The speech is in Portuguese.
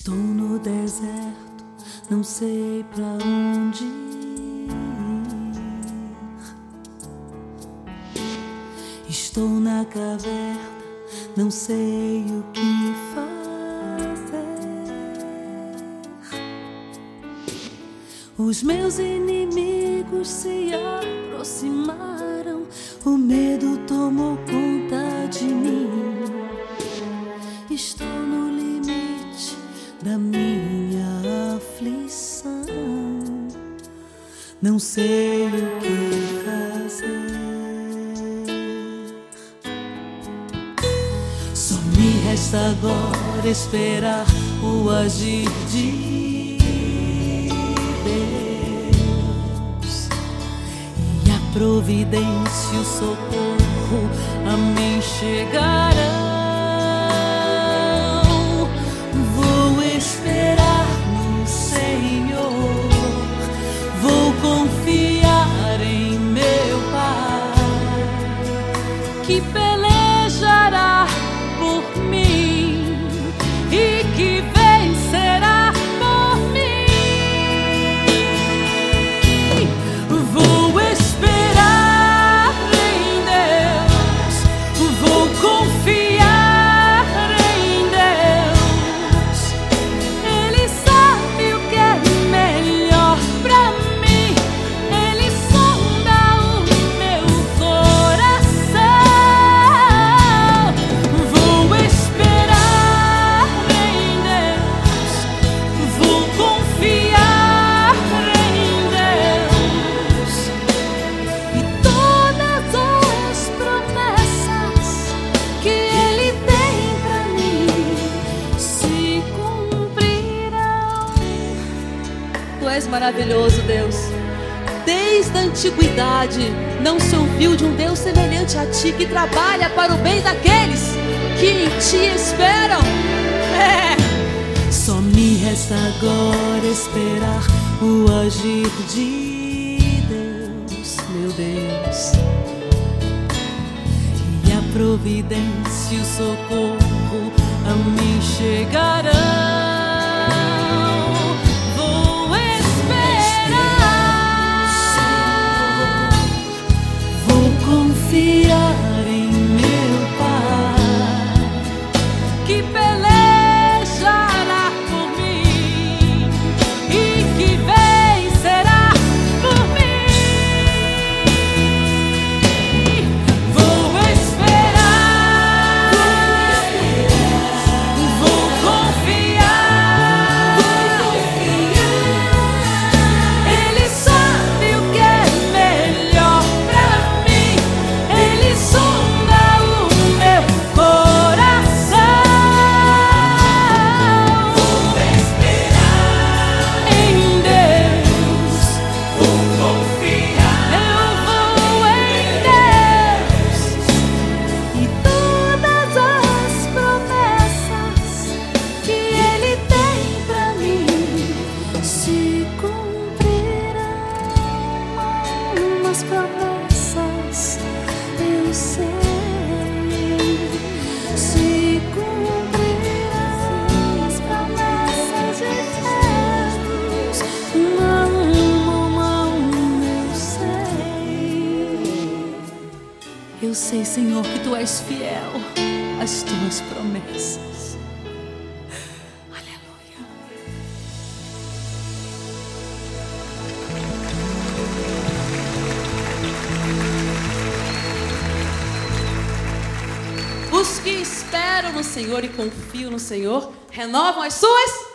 Estou no deserto, não sei pra onde ir. Estou na caverna, não sei o que fazer. Os meus inimigos se aproximaram, o medo tomou conta de mim. Estou no limite da minha aflição, não sei o que fazer. Só me resta agora esperar o agir de Deus, e a providência e o socorro a mim chegarão. Vou esperar no Senhor, vou confiar em meu Pai, que pelejará por mim e que vencerá por mim. Vou esperar em Deus, vou confiar em Deus. Ele sabe o que é melhor pra mim, Ele sonda o meu coração. Vou esperar em Deus, vou confiar em Deus, e todas as promessas que Ele tem pra mim se cumprirão. Tu és maravilhoso, Deus. Desde a antiguidade não se ouviu de um Deus semelhante a Ti, que trabalha para o bem daqueles que em Ti esperam. Só me resta agora esperar o agir de Deus, meu Deus, e a providência e o socorro a mim chegarão. Vou esperar, vou confiar em meu Pai, que pelejará por mim e que vencerá por mim. Vou esperar, vou confiar. Ele sabe o que é melhor pra mim, Ele sonda o meu coração. Vou esperar em Deus, vou confiar. Eu vou em Deus, e todas as promessas que Ele tem pra mim se cumprirão. Umas promessas eu sei se cumprirão. As promessas de Deus, uma eu sei. Eu sei, Senhor, que Tu és fiel às Tuas promessas. Aleluia. Os que esperam no Senhor e confiam no Senhor renovam as suas